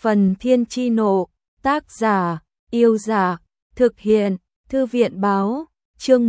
Phần Thiên Chi Nộ, tác giả, Yêu Giả, thực hiện, Thư viện Báo, chương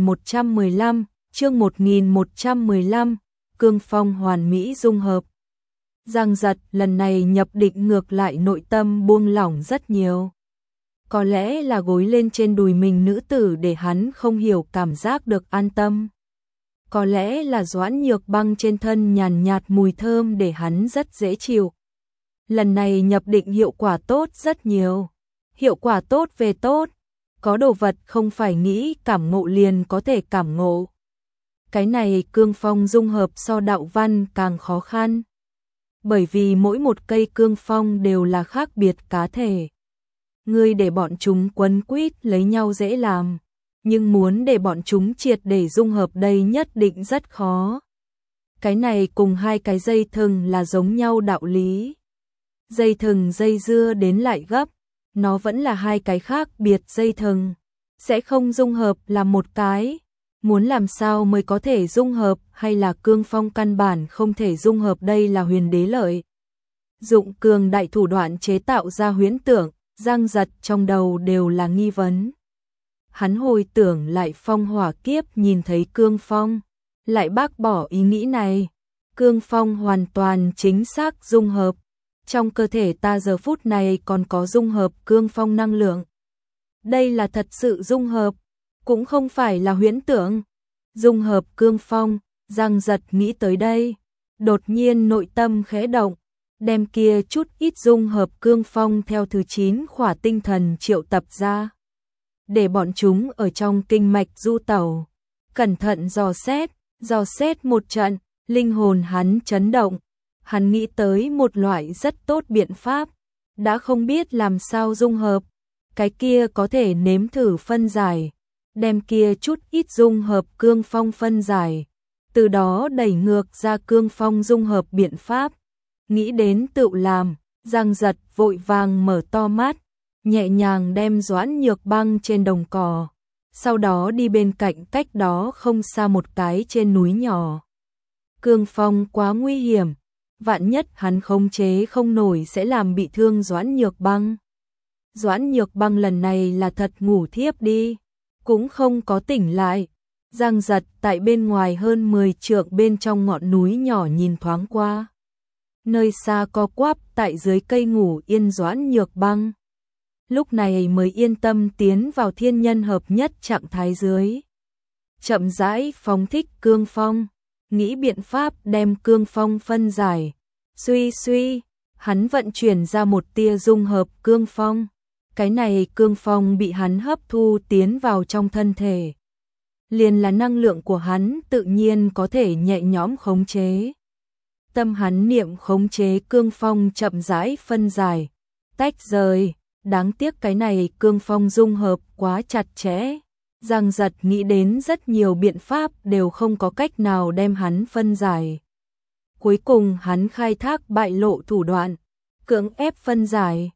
1115, cương phong hoàn mỹ dung hợp. Giang Giật lần này nhập định ngược lại nội tâm buông lỏng rất nhiều. Có lẽ là gối lên trên đùi mình nữ tử để hắn không hiểu cảm giác được an tâm. Có lẽ là Doãn Nhược Băng trên thân nhàn nhạt mùi thơm để hắn rất dễ chịu. Lần này nhập định hiệu quả tốt rất nhiều. Hiệu quả tốt về tốt. Có đồ vật không phải nghĩ cảm ngộ liền có thể cảm ngộ. Cái này cương phong dung hợp so đạo văn càng khó khăn. Bởi vì mỗi một cây cương phong đều là khác biệt cá thể. Ngươi để bọn chúng quấn quýt lấy nhau dễ làm. Nhưng muốn để bọn chúng triệt để dung hợp đây nhất định rất khó. Cái này cùng hai cái dây thừng là giống nhau đạo lý. Dây thừng dây dưa đến lại gấp, nó vẫn là hai cái khác biệt dây thừng, sẽ không dung hợp là một cái. Muốn làm sao mới có thể dung hợp hay là cương phong căn bản không thể dung hợp đây là Huyền Đế lợi. Dụng cường đại thủ đoạn chế tạo ra huyễn tưởng, Giang Giật trong đầu đều là nghi vấn. Hắn hồi tưởng lại phong hỏa kiếp nhìn thấy cương phong, lại bác bỏ ý nghĩ này. Cương phong hoàn toàn chính xác dung hợp. Trong cơ thể ta giờ phút này còn có dung hợp cương phong năng lượng. Đây là thật sự dung hợp, cũng không phải là huyễn tưởng. Dung hợp cương phong, Giang Giật nghĩ tới đây. Đột nhiên nội tâm khẽ động, đem kia chút ít dung hợp cương phong theo thứ 9 khỏa tinh thần triệu tập ra. Để bọn chúng ở trong kinh mạch du tẩu. Cẩn thận dò xét một trận, linh hồn hắn chấn động. Hắn nghĩ tới một loại rất tốt biện pháp, đã không biết làm sao dung hợp, cái kia có thể nếm thử phân giải, đem kia chút ít dung hợp cương phong phân giải, từ đó đẩy ngược ra cương phong dung hợp biện pháp. Nghĩ đến tự làm, Giang Giật vội vàng mở to mắt, nhẹ nhàng đem Doãn Nhược Băng trên đồng cỏ, sau đó đi bên cạnh cách đó không xa một cái trên núi nhỏ. Cương phong quá nguy hiểm. Vạn nhất hắn khống chế không nổi sẽ làm bị thương Doãn Nhược Băng. Doãn Nhược Băng lần này là thật ngủ thiếp đi, cũng không có tỉnh lại. Giang Giật tại bên ngoài hơn 10 trượng bên trong ngọn núi nhỏ nhìn thoáng qua. Nơi xa co quắp tại dưới cây ngủ yên Doãn Nhược Băng. Lúc này mới yên tâm tiến vào thiên nhân hợp nhất trạng thái dưới. Chậm rãi phóng thích cương phong. Nghĩ biện pháp đem cương phong phân giải. Suy, hắn vận chuyển ra một tia dung hợp cương phong. Cái này cương phong bị hắn hấp thu tiến vào trong thân thể. Liền là năng lượng của hắn tự nhiên có thể nhẹ nhõm khống chế. Tâm hắn niệm khống chế cương phong chậm rãi phân giải, tách rời. Đáng tiếc cái này cương phong dung hợp quá chặt chẽ. Giang Giật nghĩ đến rất nhiều biện pháp đều không có cách nào đem hắn phân giải. Cuối cùng hắn khai thác bại lộ thủ đoạn, cưỡng ép phân giải.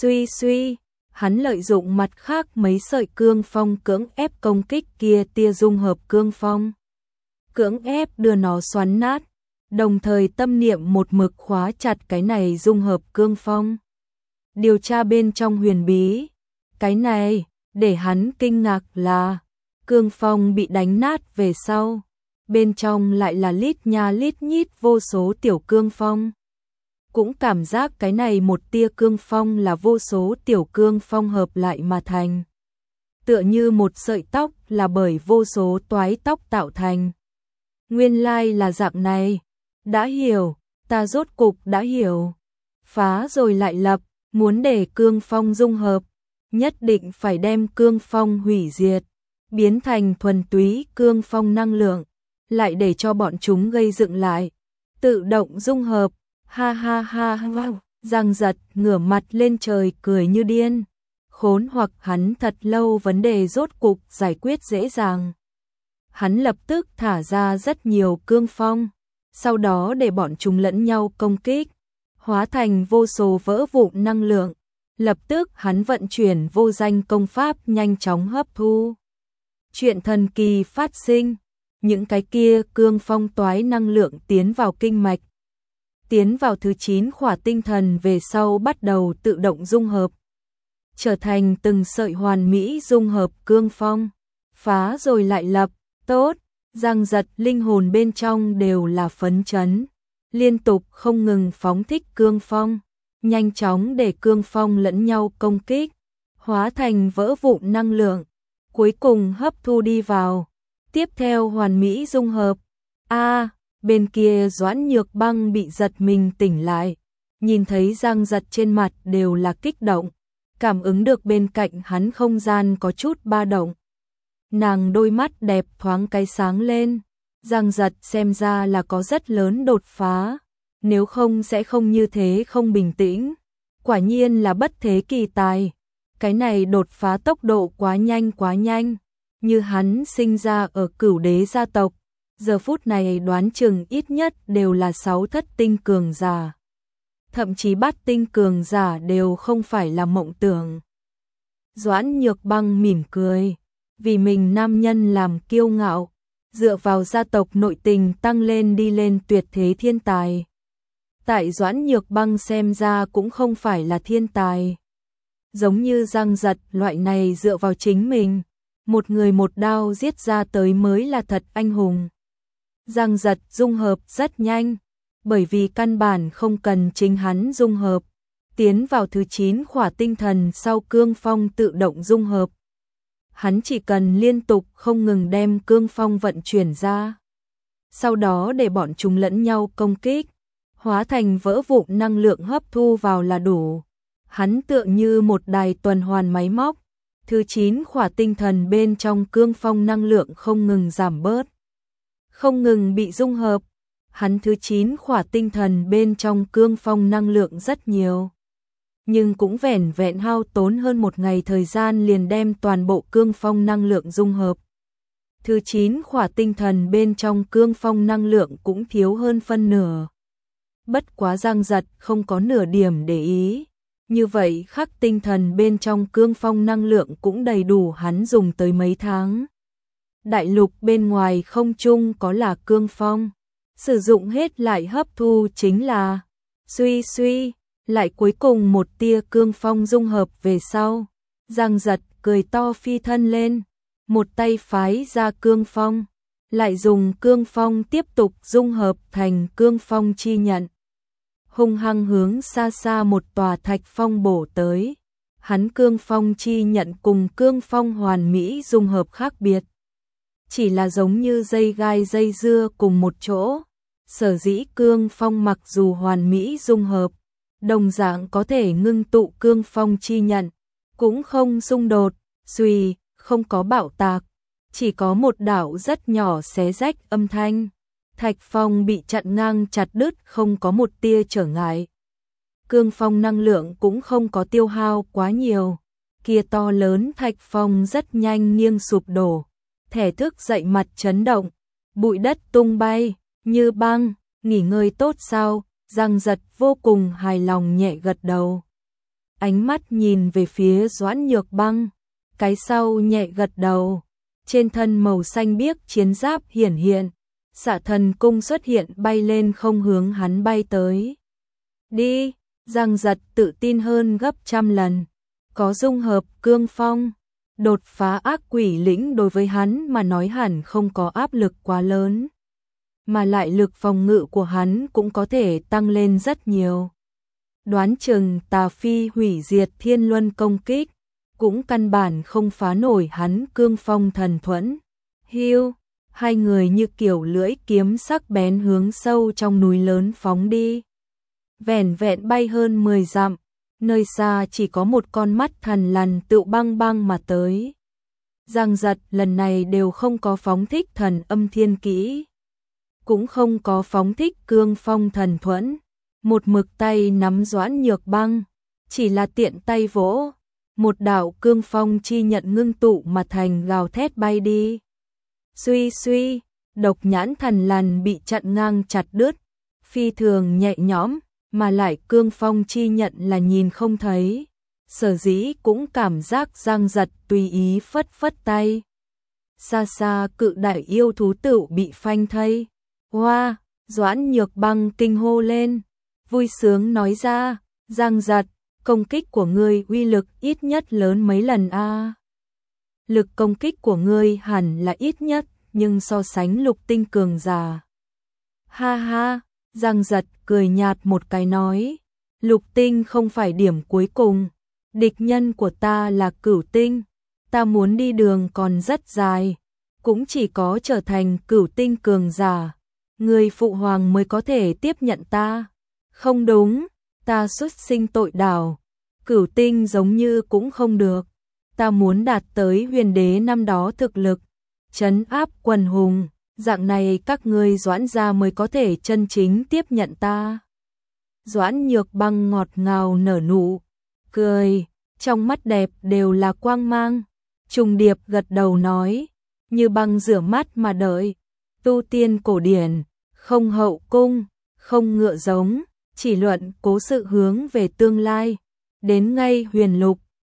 Suy, hắn lợi dụng mặt khác mấy sợi cương phong cưỡng ép công kích kia tia dung hợp cương phong. Cưỡng ép đưa nó xoắn nát, đồng thời tâm niệm một mực khóa chặt cái này dung hợp cương phong. Điều tra bên trong huyền bí, cái này để hắn kinh ngạc là cương phong bị đánh nát về sau, bên trong lại là lít nha lít nhít vô số tiểu cương phong. Cũng cảm giác cái này một tia cương phong là vô số tiểu cương phong hợp lại mà thành. Tựa như một sợi tóc là bởi vô số toái tóc tạo thành. Nguyên lai là dạng này. Đã hiểu, ta rốt cục đã hiểu. Phá rồi lại lập, muốn để cương phong dung hợp, nhất định phải đem cương phong hủy diệt, biến thành thuần túy cương phong năng lượng, lại để cho bọn chúng gây dựng lại, tự động dung hợp. Ha ha ha wow. Giang Giật ngửa mặt lên trời cười như điên. Khốn hoặc hắn thật lâu vấn đề rốt cục giải quyết dễ dàng. Hắn lập tức thả ra rất nhiều cương phong, sau đó để bọn chúng lẫn nhau công kích, hóa thành vô số vỡ vụn năng lượng. Lập tức hắn vận chuyển vô danh công pháp nhanh chóng hấp thu. Chuyện thần kỳ phát sinh, những cái kia cương phong toái năng lượng tiến vào kinh mạch. tiến vào thứ 9 khỏa tinh thần về sau bắt đầu tự động dung hợp, trở thành từng sợi hoàn mỹ dung hợp cương phong, phá rồi lại lập, tốt, Giang Giật linh hồn bên trong đều là phấn chấn, liên tục không ngừng phóng thích cương phong, nhanh chóng để cương phong lẫn nhau công kích, hóa thành vỡ vụn năng lượng, cuối cùng hấp thu đi vào, tiếp theo hoàn mỹ dung hợp. Bên kia Doãn Nhược Băng bị giật mình tỉnh lại, nhìn thấy Giang Giật trên mặt đều là kích động, cảm ứng được bên cạnh hắn không gian có chút ba động. Nàng đôi mắt đẹp thoáng cái sáng lên, Giang Giật xem ra là có rất lớn đột phá, nếu không sẽ không như thế không bình tĩnh, quả nhiên là bất thế kỳ tài, cái này đột phá tốc độ quá nhanh, như hắn sinh ra ở Cửu Đế gia tộc, giờ phút này đoán chừng ít nhất đều là 6 thất tinh cường giả. Thậm chí bát tinh cường giả đều không phải là mộng tưởng. Doãn Nhược Băng mỉm cười, vì mình nam nhân làm kiêu ngạo, dựa vào gia tộc nội tình tăng lên đi lên tuyệt thế thiên tài. Tại Doãn Nhược Băng xem ra cũng không phải là thiên tài. Giống như Giang Giật loại này dựa vào chính mình, một người một đao giết ra tới mới là thật anh hùng. Giang Giật dung hợp rất nhanh, bởi vì căn bản không cần chính hắn dung hợp, tiến vào thứ 9 khỏa tinh thần sau cương phong tự động dung hợp. Hắn chỉ cần liên tục không ngừng đem cương phong vận chuyển ra, sau đó để bọn chúng lẫn nhau công kích, hóa thành vỡ vụn năng lượng hấp thu vào là đủ. Hắn tựa như một đài tuần hoàn máy móc, thứ 9 khỏa tinh thần bên trong cương phong năng lượng không ngừng giảm bớt, không ngừng bị dung hợp. Hắn thứ 9 khỏa tinh thần bên trong cương phong năng lượng rất nhiều, nhưng cũng vẻn vẹn hao tốn hơn một ngày thời gian liền đem toàn bộ cương phong năng lượng dung hợp. Thứ 9 khỏa tinh thần bên trong cương phong năng lượng cũng thiếu hơn phân nửa. Bất quá Giang Giật không có nửa điểm để ý, như vậy khắc tinh thần bên trong cương phong năng lượng cũng đầy đủ hắn dùng tới mấy tháng. Đại lục bên ngoài không chung có là cương phong, sử dụng hết lại hấp thu chính là suy, lại cuối cùng một tia cương phong dung hợp về sau. Giang Giật cười to phi thân lên, một tay phái ra cương phong, lại dùng cương phong tiếp tục dung hợp thành cương phong chi nhận. Hung hăng hướng xa xa một tòa thạch phong bổ tới. Hắn cương phong chi nhận cùng cương phong hoàn mỹ dung hợp khác biệt, chỉ là giống như dây gai dây dưa cùng một chỗ. Sở dĩ cương phong mặc dù hoàn mỹ dung hợp, đồng dạng có thể ngưng tụ cương phong chi nhận, cũng không xung đột, không có bạo tạc, chỉ có một đạo rất nhỏ xé rách âm thanh. Thạch phong bị chặn ngang chặt đứt, không có một tia trở ngại. Cương phong năng lượng cũng không có tiêu hao quá nhiều. Kia to lớn thạch phong rất nhanh nghiêng sụp đổ, thể thức dậy mặt chấn động, bụi đất tung bay, như băng. Nghỉ ngơi tốt sao? Giang Giật vô cùng hài lòng nhẹ gật đầu. Ánh mắt nhìn về phía Doãn Nhược Băng, cái sau nhẹ gật đầu. Trên thân màu xanh biếc chiến giáp hiển hiện, Xạ Thần cung xuất hiện bay lên không hướng hắn bay tới. Đi, Giang Giật tự tin hơn gấp trăm lần, có dung hợp cương phong, đột phá ác quỷ lĩnh đối với hắn mà nói hẳn không có áp lực quá lớn, mà lại lực phòng ngự của hắn cũng có thể tăng lên rất nhiều. Đoán chừng Tà Phi hủy diệt thiên luân công kích, cũng căn bản không phá nổi hắn cương phong thần thuẫn. Hiu, hai người như kiểu lưỡi kiếm sắc bén hướng sâu trong núi lớn phóng đi. Vẻn vẹn bay hơn 10 dặm, nơi xa chỉ có một con mắt thần lằn tựu băng băng mà tới. Giang Giật lần này đều không có phóng thích thần âm thiên kỹ, cũng không có phóng thích cương phong thần thuẫn, một mực tay nắm Doãn Nhược Băng, chỉ là tiện tay vỗ, một đạo cương phong chi nhận ngưng tụ mà thành gào thét bay đi. Suy, độc nhãn thần lằn bị chặn ngang chặt đứt, phi thường nhẹ nhõm, mà lại cương phong chi nhận là nhìn không thấy, sở dĩ cũng cảm giác Giang Giật tùy ý phất phất tay. Xa xa cự đại yêu thú tựu bị phanh thây. Hoa, Doãn Nhược Băng kinh hô lên, vui sướng nói ra, Giang Giật, công kích của ngươi uy lực ít nhất lớn mấy lần a. Lực công kích của ngươi hẳn là ít nhất, nhưng so sánh lục tinh cường giả. Ha ha, Giang Giật cười nhạt một cái nói, lục tinh không phải điểm cuối cùng, địch nhân của ta là cửu tinh, ta muốn đi đường còn rất dài, cũng chỉ có trở thành cửu tinh cường giả, người phụ hoàng mới có thể tiếp nhận ta. Không đúng, ta xuất sinh tội đảo, cửu tinh giống như cũng không được, ta muốn đạt tới huyền đế năm đó thực lực, trấn áp quần hùng, dạng này các ngươi Doãn gia mới có thể chân chính tiếp nhận ta. Doãn Nhược Băng ngọt ngào nở nụ cười, trong mắt đẹp đều là quang mang, trùng điệp gật đầu nói, như băng rửa mắt mà đợi, tu tiên cổ điển, không hậu cung, không ngựa giống, chỉ luận cố sự hướng về tương lai, đến ngay huyền lục,